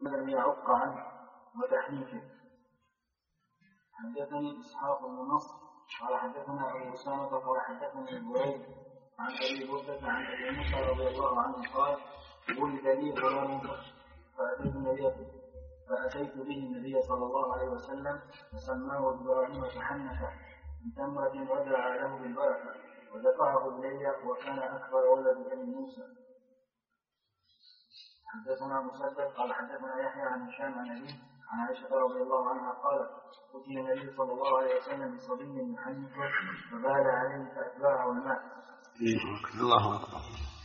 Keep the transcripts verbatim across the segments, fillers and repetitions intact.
لم يعق عنه وتحنيفه. حدثني إسحاق بن نصر قال حدثنا أبو أسامة قال حدثني البريد عن أبي بردة عن أبي موسى رضي الله عنه قال ولد لي غلام فأتيت النبي فأتيت به النبي صلى الله عليه وسلم فسماه إبراهيم فحنثه من تمرة ودعا له بالبركة ودفعه إلي وكان أكبر ولد أبي موسى. حدثنا مسدد قال حدثنا يحيى عن هشام عن أبيه عن عائشة رضي الله عنها قالت أتي النبي صلى الله عليه وسلم بصبي يحنث فبال عليه فأتبعه الماء. الله أكبر.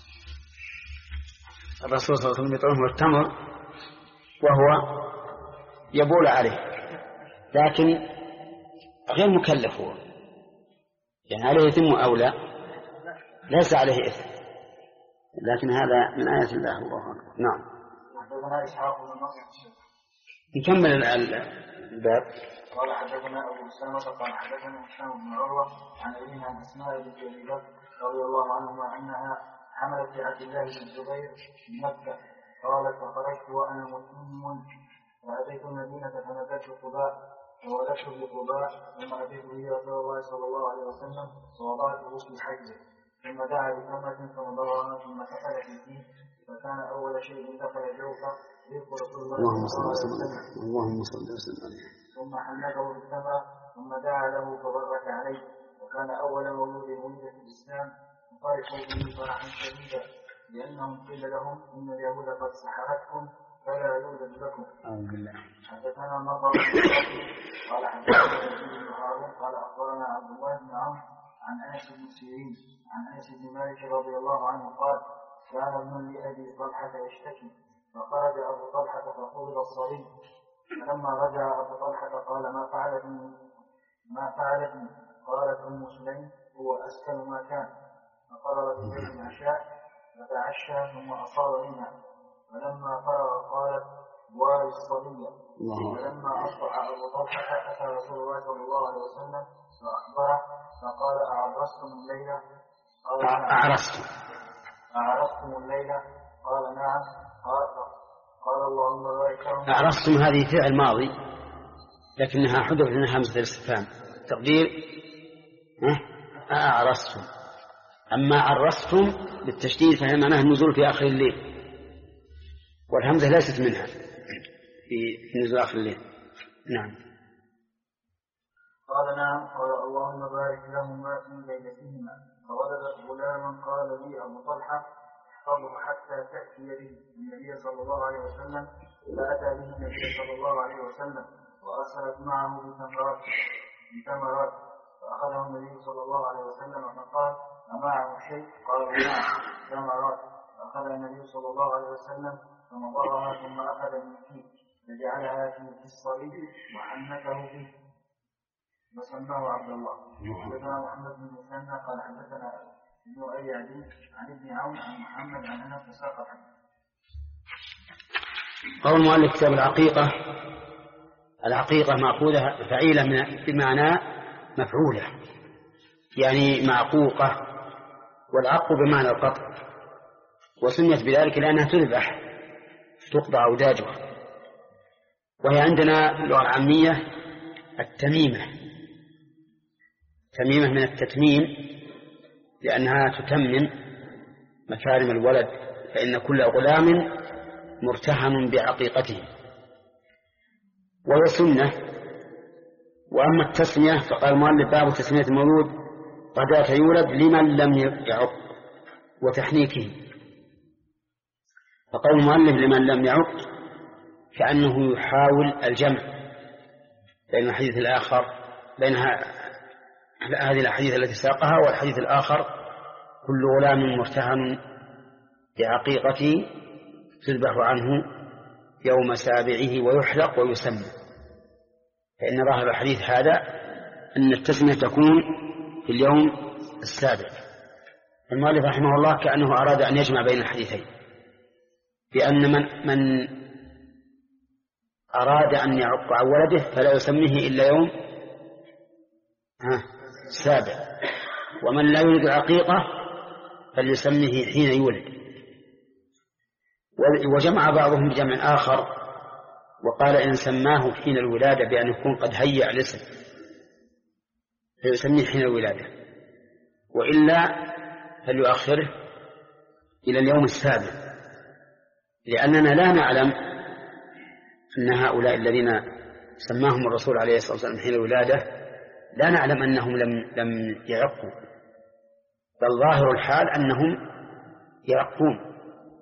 الرسول صلى الله عليه وسلم يطعمه التمر وهو يبول عليه لكن غير مكلف، هو يعني عليه إثم أو لا، ليس عليه إثم، لكن هذا من آيات الله. الله أكبر. نعم. حدثنا إسحاق بن نصر. نكمل الباب. قال حدثنا أبو أسامة قال حدثنا هشام بن عروة عن أبيه عن أسماء بنت أبي بكر رضي الله عنهما أنها حملت في عبد الله بن الزبير في مكة. قالت فخرجت وأنا متيم فأتيت المدينة فنزلت قباء وولدت بقباء ثم أتيت به رسول الله صلى الله عليه وسلم ووضعته في حجه ثم دعا بتمرة فنضرها ثم سقل في فيه فكان أول شيء دخل جوفه رزق رسول الله صلى الله عليه وسلم اللهم صل وسلم ثم حنكه بالتمرة ثم دعا له فبرك عليه وكان أول مولود ولد في الإسلام ففرحوا به فرحا شديدا لأنهم قيل لهم إن اليهود قد سحرتكم فلا يوجد لكم. أعوذ بالله. حدثنا مطر قال حدثنا يزيد بن هارون قال أخبرنا عبد الله بن عمرو عن أنس بن سيرين عن أنس بن مالك رضي الله عنه قال كان ابن لأبي طلحة يشتكي فخرج أبو طلحة فقبض الصبي فلما رجع أبو طلحة قال ما فعلتني ما فعلتني قالت أم سليم هو أسكن ما كان فقررت إليه العشاء فتعشى ثم أصاب منها فلما فرغ قالت وارث الصبي. فلما أصبح أبو طلحة أتى رسول الله صلى الله عليه وسلم فأخبره فقال أعرستم الليلة؟ قال أعرستم أعرستم الليلة؟ قال نعم. قال, قال اللهم بارك لهم. أعرستم هذه فعل ماضي لكنها حذفت منها همزة الاستفهام تقدير أعرستم. أما عرستم بالتشديد فهي معناها النزول في آخر الليل والهمزة ليست منها في نزول آخر الليل. نعم. قال نعم. قال اللهم بارك لهما في ليلتهما. فولد غلاما قال لي أبو طلحة احفظه حتى تأتي به النبي صلى الله عليه وسلم فأتى به النبي صلى الله عليه وسلم وأرسلت معه بتمرات بتمرات فأخذه النبي صلى الله عليه وسلم فقال أمعه شيء؟ قال نعم تمرات. فأخذ النبي صلى الله عليه وسلم فمضرها ثم أخذ من فيه فجعلها في الصليب وحنكه فيه وسماه عبد الله. حدثنا محمد بن مسنى قال حدثنا ابن أبي عدي عن ابن عون عن محمد عن أنس فساق حديث. قول مؤلف كتاب العقيقة. العقيقة مأخوذة فعيلة بمعنى مفعولة يعني معقوقة والعق بمعنى القطع وسميت بذلك لأنها تذبح تقطع أوداجها. وهي عندنا اللغة العامية التميمة تميمة من التتميم لأنها تتمم مكارم الولد فإن كل غلام مرتهن بعقيقته وهي سنة. وأما التسمية فقال المؤلف باب تسمية المولود غداة يولد لمن لم يعق وتحنيكه. فقول المؤلف لمن لم يعق كأنه يحاول الجمع بين الحديث الآخر بينها هذه الأحاديث التي ساقها والحديث الآخر كل غلام مرتهن بعقيقته تذبح عنه يوم سابعه ويحلق ويسمى. فإن ظاهر الحديث هذا أن التسمية تكون في اليوم السابع. المؤلف رحمه الله كأنه أراد أن يجمع بين الحديثين بأن من, من أراد أن يعق عن ولده فلا يسميه إلا يوم السابع ومن لا يريد العقيقة فليسميه حين يولد. وجمع بعضهم بجمع آخر وقال إن سماه حين الولادة بأن يكون قد هيأ الاسم فيسميه حين الولادة، وإلا فليؤخره إلى اليوم السابع، لأننا لا نعلم أن هؤلاء الذين سماهم الرسول عليه الصلاة والسلام حين الولادة لا نعلم أنهم لم لم يعقوا، بل ظاهر الحال أنهم يعقون،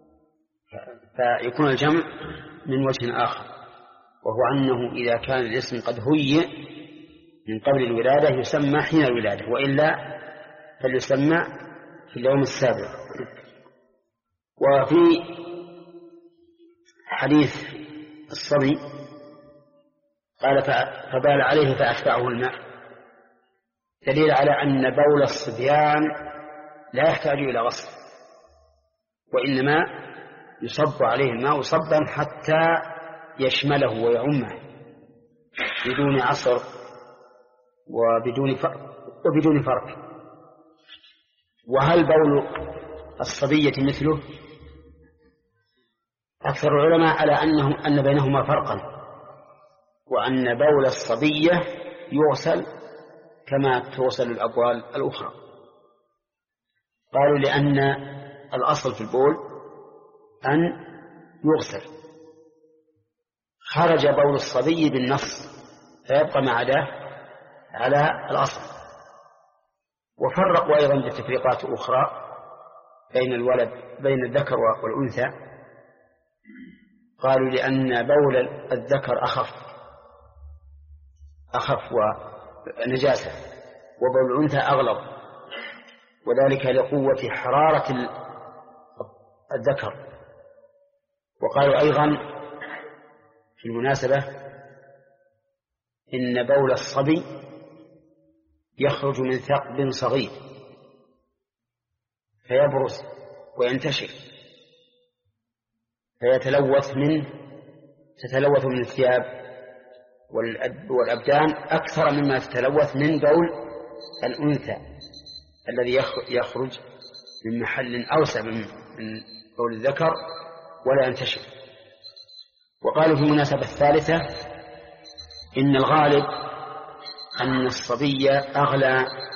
فيكون الجمع من وجه آخر، وهو أنه إذا كان الاسم قد هيئ من قبل الولادة يسمى حين الولادة، وإلا فليسمى في اليوم السابع. وفي حديث الصبي قال فبال عليه فأتبعه الماء، دليل على أن بول الصبيان لا يحتاج إلى غسل، وإنما يصب عليه الماء صبا حتى يشمله ويعمه بدون عصر وبدون فرق وبدون فرق. وهل بول الصبية مثله؟ أكثر العلماء على أنه أن بينهما فرقا، وأن بول الصبية يغسل كما تغسل الأبوال الأخرى. قالوا لأن الأصل في البول أن يغسل، خرج بول الصبي بالنص فيبقى ما عداه على الأصل. وفرقوا أيضا بتفريقات أخرى بين الولد بين الذكر والأنثى، قالوا لأن بول الذكر أخف أخف ونجاسة، وبول الأنثى أغلظ، وذلك لقوة حرارة الذكر. وقالوا أيضا في المناسبة إن بول الصبي يخرج من ثقب صغير فيبرز وينتشر فيتلوث منه تتلوث من الثياب والأبدان أكثر مما تتلوث من بول الأنثى الذي يخرج من محل أوسع من بول الذكر ولا ينتشر. وقالوا في المناسبة الثالثة إن الغالب أن الصبي أغلى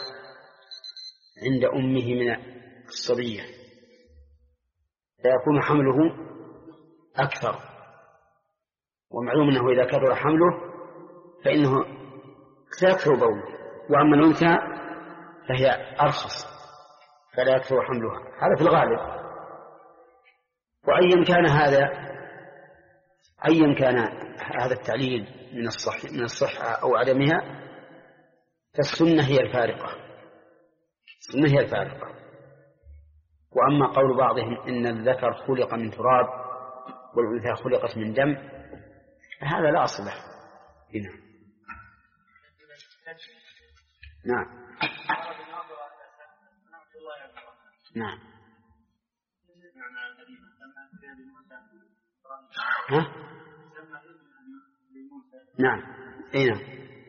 عند أمه من الصبية، فيكون حمله أكثر، ومعلوم أنه إذا كثر حمله فإنه سيكثر بوله، وأما الأنثى فهي أرخص فلا يكثر حملها، هذا في الغالب. وأيا كان هذا أيا كان هذا التعليل من الصح من الصحة أو عدمها، فالسنة هي الفارقة السنة هي الفارقة. وأما قول بعضهم إن الذكر خلق من تراب والأنثى خلقت من دم، هذا لا أصل له هنا. نعم نعم ها؟ نعم أي نعم.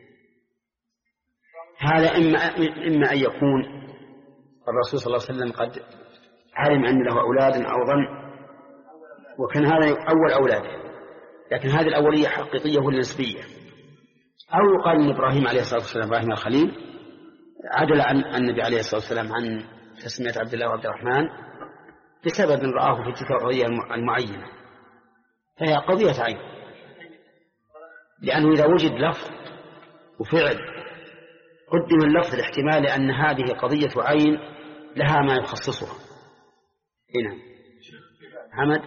هذا إما إما أن يكون الرسول صلى الله عليه وسلم قد علم أن له أولادا أو ظن وكان هذا أول أولاده، لكن هذه الأولية حقيقية ولا نسبية، أو يقال أن إبراهيم عليه الصلاة والسلام إبراهيم الخليل عدل عن النبي عليه الصلاة والسلام عن تسمية عبد الله وعبد الرحمن بسبب رآه في تلك القضية المعينة، فهي قضية عين، لأنه إذا وجد لفظ وفعل قدم اللفظ الاحتمال لأن هذه قضية عين لها ما يخصصها. هنا حمد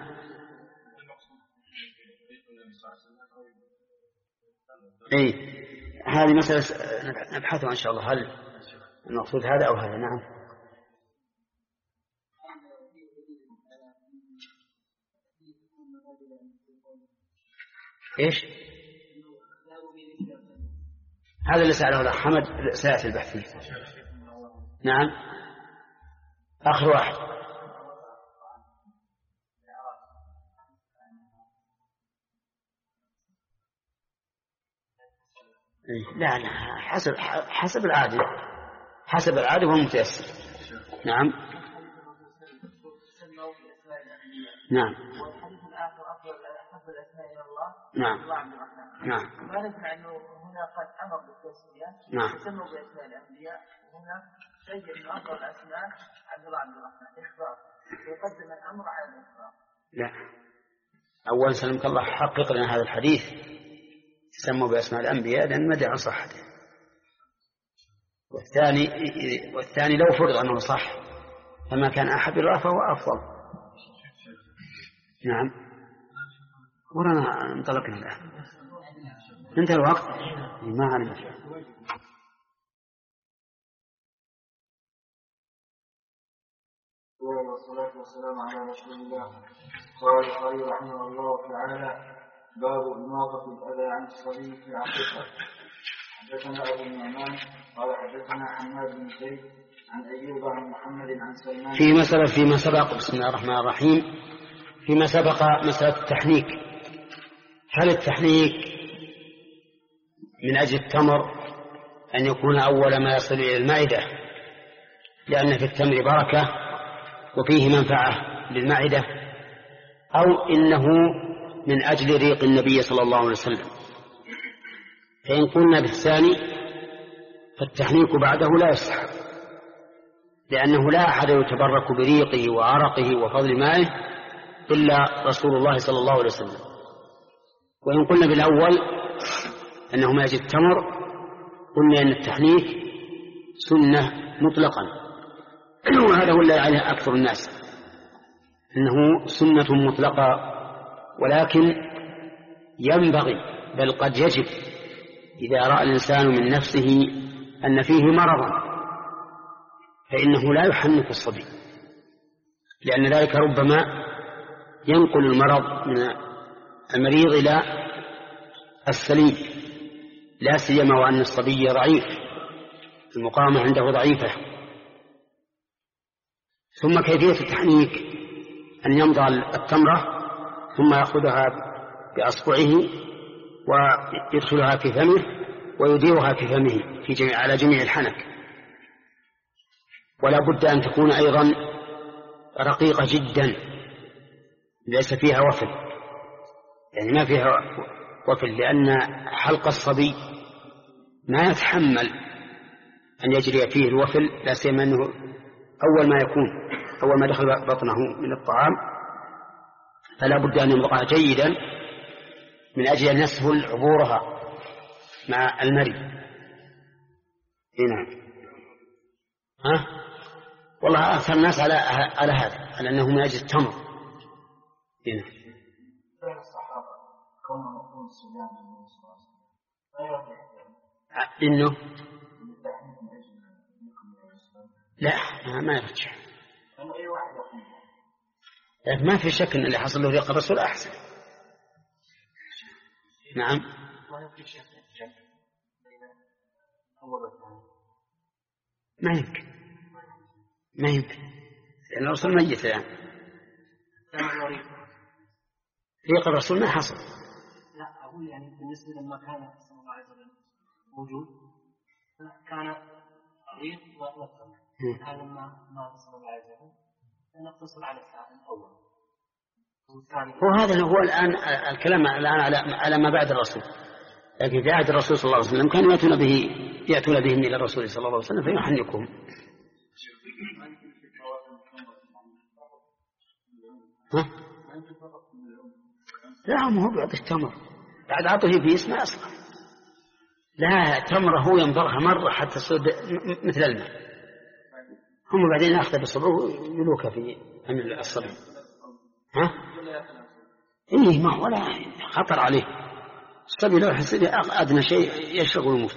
اي هذه مسألة نبحثها إن شاء الله، هل المقصود هذا أو هذا. نعم ايش هذا اللي سأله الأخ حمد سيأتي البحث فيه. نعم آخر واحد. لا لا حسب حسب العادة حسب العادة والمتيسر. نعم نعم أحب الأسماء إلى الله نعم الله عبد الرحمن. نعم. ما نسمع أنه هنا قد أمر بالتسمية نعم. يسموا بأسماء الأنبياء، وهنا سيد من أفضل الأسماء عبد الله عبد الرحمن إخبار يقدم الأمر على الإخبار. لا، أولا سلمك الله حقق لنا هذا الحديث يسموا بأسماء الأنبياء لأن مدى عن صحته. والثاني والثاني لو فرض أنه صح فما كان أحد الله فهو أفضل. نعم. ورانا انطلقنا الآن انتهى الوقت ما علمت. والصلاة والسلام على رسول الله. قال البخاري رحمه الله تعالى: باب إماطة الأذى عن الصبي في العقيقة. حدثنا أبو النعمان قال حدثنا حماد بن زيد عن أيوب عن محمد عن سلمان. فيما سبق فيما سبق بسم الله الرحمن الرحيم فيما سبق مسألة التحنيك. هل التحنيك من أجل التمر أن يكون أول ما يصل إلى المعدة لأن في التمر بركة وفيه منفعة للمعدة، أو إنه من أجل ريق النبي صلى الله عليه وسلم؟ فإن قلنا بالثاني فالتحنيك بعده لا يصح، لأنه لا أحد يتبرك بريقه وعرقه وفضل مائه إلا رسول الله صلى الله عليه وسلم. وإن قلنا بالأول أنه ما يجد التمر قلنا أن التحنيك سنة مطلقا، وهذا هو الذي عليه أكثر الناس أنه سنة مطلقة، ولكن ينبغي بل قد يجب إذا رأى الإنسان من نفسه أن فيه مرضا فإنه لا يحنك الصبي، لأن ذلك ربما ينقل المرض من المريض إلى السليم، لا سيما وأن الصبي ضعيف المقاومة عنده ضعيفة. ثم كيفية التحنيك أن يمضغ التمرة ثم يأخذها بأصبعه ويدخلها في فمه ويديرها في فمه في جميع على جميع الحنك، ولا بد أن تكون أيضا رقيقة جدا ليس فيها وفل، يعني ما فيها وفل، لأن حلق الصبي ما يتحمل أن يجري فيه الوفل، لا سيما أنه أول ما يكون أول ما دخل بطنه من الطعام، فلا بد أن يمضغها جيدا من أجل أن يسهل عبورها مع المري. هنا ها والله أكثر الناس على على هذا، على أنه من أجل التمر. هنا الصحابة كونهم يقولون الصيام من الصلاة إنه لا ما يرجع، ما في شك أن اللي حصل له ريق الرسول أحسن. نعم ما يمكن ما يمكن لأن الرسول ميت يعني. ريق الرسول ما حصل. لا أقول يعني بالنسبة لما كان صلى الله عليه وسلم موجود كان ريق وتمر، هذا ما ما صلى الله عليه وسلم نقتصر على الساعة الأول. وهذا هو الآن الكلام الآن على على ما بعد الرسول، لكن في عهد الرسول صلى الله عليه وسلم كانوا يأتون به يأتون بهم إلى الرسول صلى الله عليه وسلم فيحنكهم. ها؟ لا ما هو بيعطي التمر بعد عطه في اسمه أصلا، لا تمره هو ينبغها مرة حتى تصير مثل الماء، هم بعدين يأخذ بالصبر ويلوك في أمل الصبر. ها؟ إيه ما ولا خطر عليه الصبي لو حسب أدنى شيء يشرب ويموت.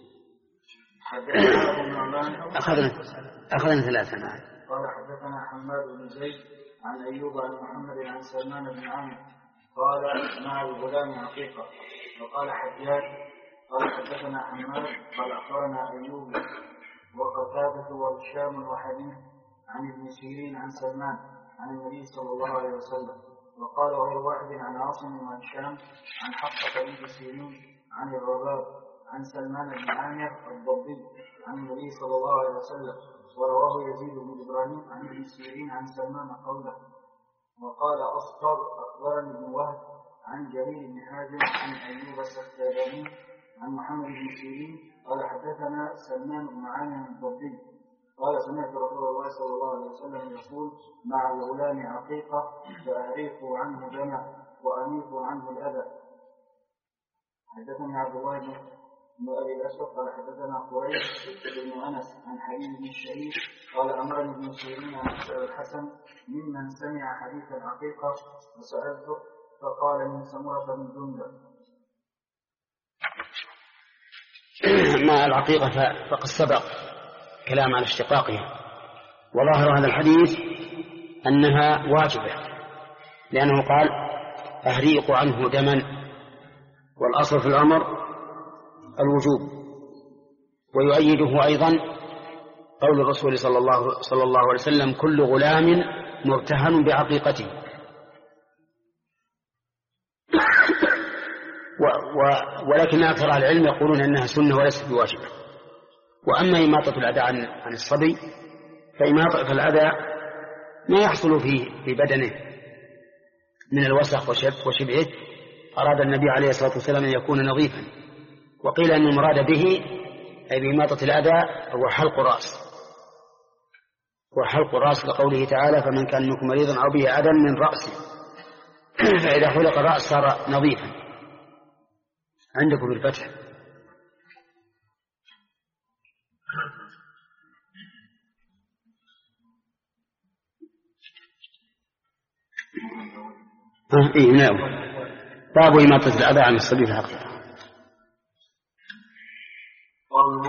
أخذنا أخذنا ثلاثة. نعم. قال حدثنا حماد بن زيد عن أيوب عن محمد عن سلمان بن عمرو قال مع الغلام عقيقة. وقال حجاج قال حدثنا حماد قال أخبرنا أيوب وقتادة وهشام وحديث عن ابن سيرين عن سلمان عن النبي صلى الله عليه وسلم. وقال غير واحد عن عاصم وهشام عن حفصة بنت سيرين عن الرباب عن سلمان بن عامر الضبي عن النبي صلى الله عليه وسلم. ورواه يزيد بن إبراهيم عن ابن سيرين عن سلمان قوله. وقال أصطر أخبرني ابن وهب عن جرير بن حازم عن أيوب السختياني عن محمد بن سيرين قال حدثنا سلمان بن عامر الضبي قال سمعت رسول الله صلى الله عليه وسلم يقول مع الغلام عقيقة فأريقوا عنه دمه وأنيقوا عنه الأذى. حدثني عبد الله بن أبي الأسود قال حدثنا قريش بن أنس عن حبيب بن الشهيد قال أمرني ابن سيرين عن الحسن ممن سمع حديث العقيقة فسألته فقال من سمرة بن جندب. مع العقيقة فقد سبق كلام على اشتقاقها، وظاهر هذا الحديث أنها واجبة، لأنه قال أهريق عنه دما، والأصل في الأمر الوجوب. ويؤيده أيضا قول الرسول صلى الله, صلى الله عليه وسلم كل غلام مرتهن بعقيقته. و و ولكن أكثر أهل العلم يقولون أنها سنة وليست بواجبة. وأما إماطة الأذى عن, عن الصبي فإماطة الأذى ما يحصل فيه في بدنه من الوسخ وشبهه أراد النبي عليه الصلاة والسلام أن يكون نظيفا، وقيل أن المراد به أي بإماطة الأذى هو حلق الرأس، وحلق الرأس لقوله تعالى فمن كان منكم مريضا أو به أذى من رأسه فإذا حلق الرأس صار نظيفا. عندكم بالفتح. ها إيه نعم. باب إماطة الأذى عن الصبي في حقه. قوله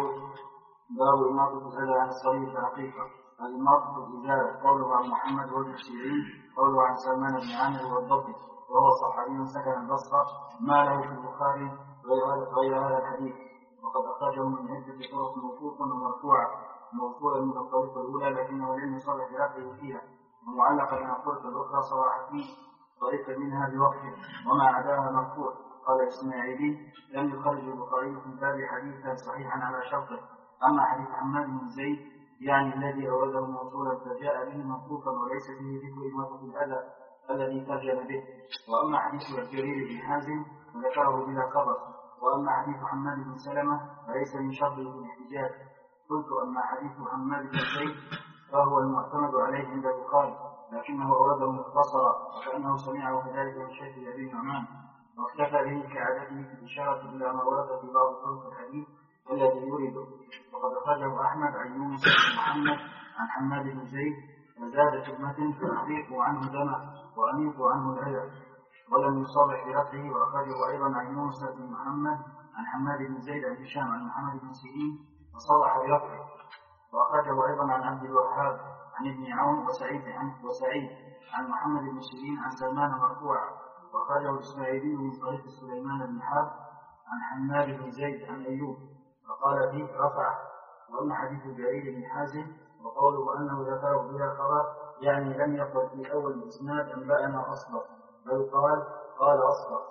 باب إماطة الأذى عن الصبي في حقيقة. الإماطة الإزالة. قوله عن محمد بن سيرين قوله عن سلمان بن عامر والضبي وهو صحابي سكن البصرة ما له في البخاري غير هذا الحديث، وقد أخرجه من عدة طرق موثوقا ومرفوعا، موصولا من الطريقة الأولى لكنه لم يصرح برفعه فيها، ومعلقا من الطرق الأخرى صراحة فيه طريقة منها بوقفه وما عداها مرفوع. قال الإسماعيلي لم يخرج البخاري في باب حديثا صحيحا على شرطه. أما حديث حماد بن زيد يعني الذي أورده موصولا فجاء به موقوفا وليس فيه ذكر إماطة الأذى الذي ترجم به. وأما حديث الجرير بن حازم فذكره بلا خبر. وأما حديث حماد بن سلمة فليس من شرطه في الاحتجاج. قلت أما حديث حماد بن زيد فهو المعتمد عليه عند البخاري لكنه أورده مختصرا وكأنه سمعه كذلك من شيخ أبي نعمان، واكتفى به كعادته في الإشارة إلى ما ورد في بعض طرق الحديث الذي يريده. وقد أخرجه أحمد عن يونس بن محمد عن حماد بن زيد وزاد في المتن فأحرقوا عنه دمه وأنيقوا عنه الأذى، ولم يصرح برفعه. وأخرجه أيضا عن يونس بن محمد عن حماد بن زيد عن هشام عن محمد بن سيرين وصرح برفعه. وأخرجه أيضا عن عبد الوهاب عن ابن عون وسعيد عن وسعيد عن محمد بن سيرين عن سلمان مرفوعا. وأخرجه الإسماعيلي من طريق سليمان بن حرب عن حماد بن زيد عن أيوب فقال فيه رفعه. وأما حديث جرير بن حازم وقوله أنه ذكره بلا خبر يعني لم يقل في أول الإسناد أنبأنا أصلا، بل قال قال أصلا،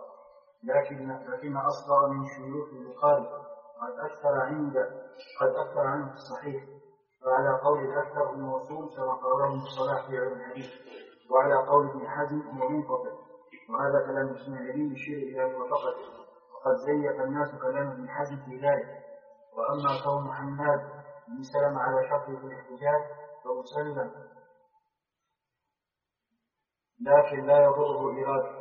لكن لكن أصلا من شيوخ البخاري قد أكثر عند قد أكثر عنه في الصحيح، وعلى قول الأكثر الموصول كما قاله الصلاح في علم الحديث، وعلى قول ابن حزم هو منقطع. وهذا كلام الإسماعيلي يشير إلى موافقته، وقد زيف الناس كلام ابن حزم في ذلك. وأما قول محمد بن سلمة على شرطه في الاحتجاج فمسلم، لكن لا يضره إرادة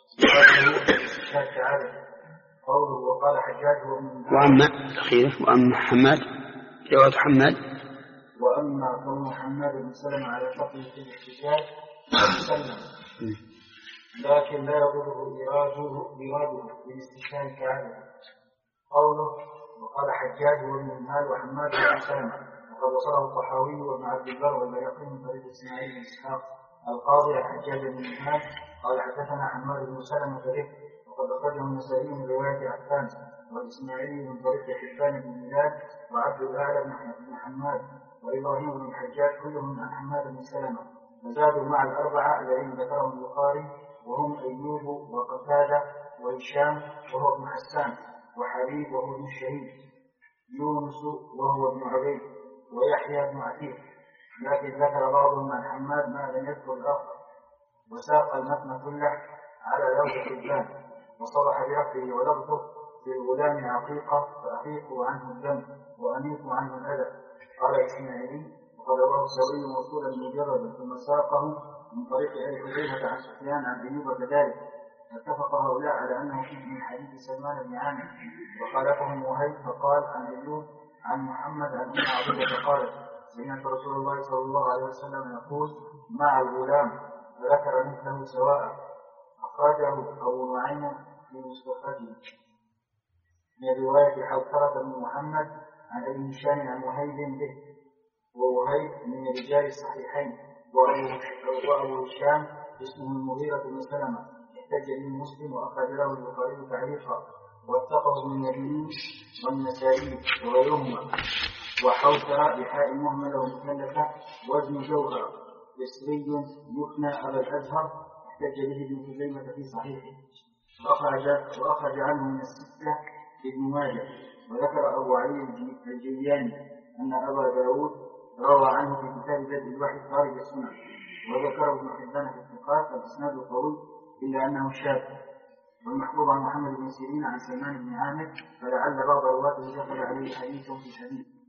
شك عدد. قوله وقال حجاج هو من وأما أخيره وأما حماد رواية حماد وأما قول محمد بن سلمة على شرطه في الاحتجاج فمسلم، لكن لا يضره إراده بالاستشهاد كعدد. قوله وقال حجاج هو من المال وحماد بن سلمة وقد وصله الطحاوي وابن عبد البر والبيهقي من طريق إسماعيل بن إسحاق القاضي عن حجاج بن المال قال حدثنا حماد بن سلمة به، وقد أخرجه النسائي من رواية عفان والإسماعيلي من طريق حبان بن ميلاد وعبد الأعلى بن حماد وإبراهيم بن الحجاج كلهم عن حماد بن سلمة. وزادوا مع الأربعة الذين ذكرهم البخاري وهم أيوب وقتادة وهشام وهو ابن حسان وحبيب وهو ابن الشهيد، يونس وهو ابن عبيد ويحيى بن عتيق، لكن ذكر بعضهم عن حماد ما لم يذكر الآخر. وساق المتن كله على لوح الدم، وصرح برفعه ولفظه للغلام عقيقة فأحيقوا عنه الدم وأنيقوا عنه الأذى. قال الإسماعيلي وقد رواه الثوري موصولا مجردا ثم ساقه من طريق أبي حذيفة عن سفيان عن أيوب كذلك. اتفق هؤلاء على أنه فيه من حديث سلمان بن عامر، وخالفهم وهيب فقال عن أيوب عن محمد عن أم عبيدة قالت سمعت رسول الله صلى الله عليه وسلم يقول مع الغلام، فذكر مثله سواء. أخرجه أبو نعيم في مستخرجه من رواية حوثرة بن محمد عن أبي هشام عن وهيب به، ووهيب من رجال الصحيحين، وأبو هشام اسمه المغيرة بن سلمة، احتج به مسلم وأخرج له البخاري تعليقا، واتقه ابن المديني والنسائي وغيرهما. وحوثرة بحاء مهملة ومثلثة وزن جوهر يسري يفنى أبا الأزهر، احتج به ابن خزيمة في صحيحه، وأخرج, وأخرج عنه من الستة ابن ماجه. وذكر أبو علي الجياني أن أبا داود روى عنه في كتاب بدء الوحي خارج السنة، وذكره ابن حبان في الثقات فالإسناد قوي إلا أنه شاذ. والمحفوظ عن محمد بن سيرين عن سلمان بن عامر، فلعل بعض رواته دخل عليه حديث في حديث.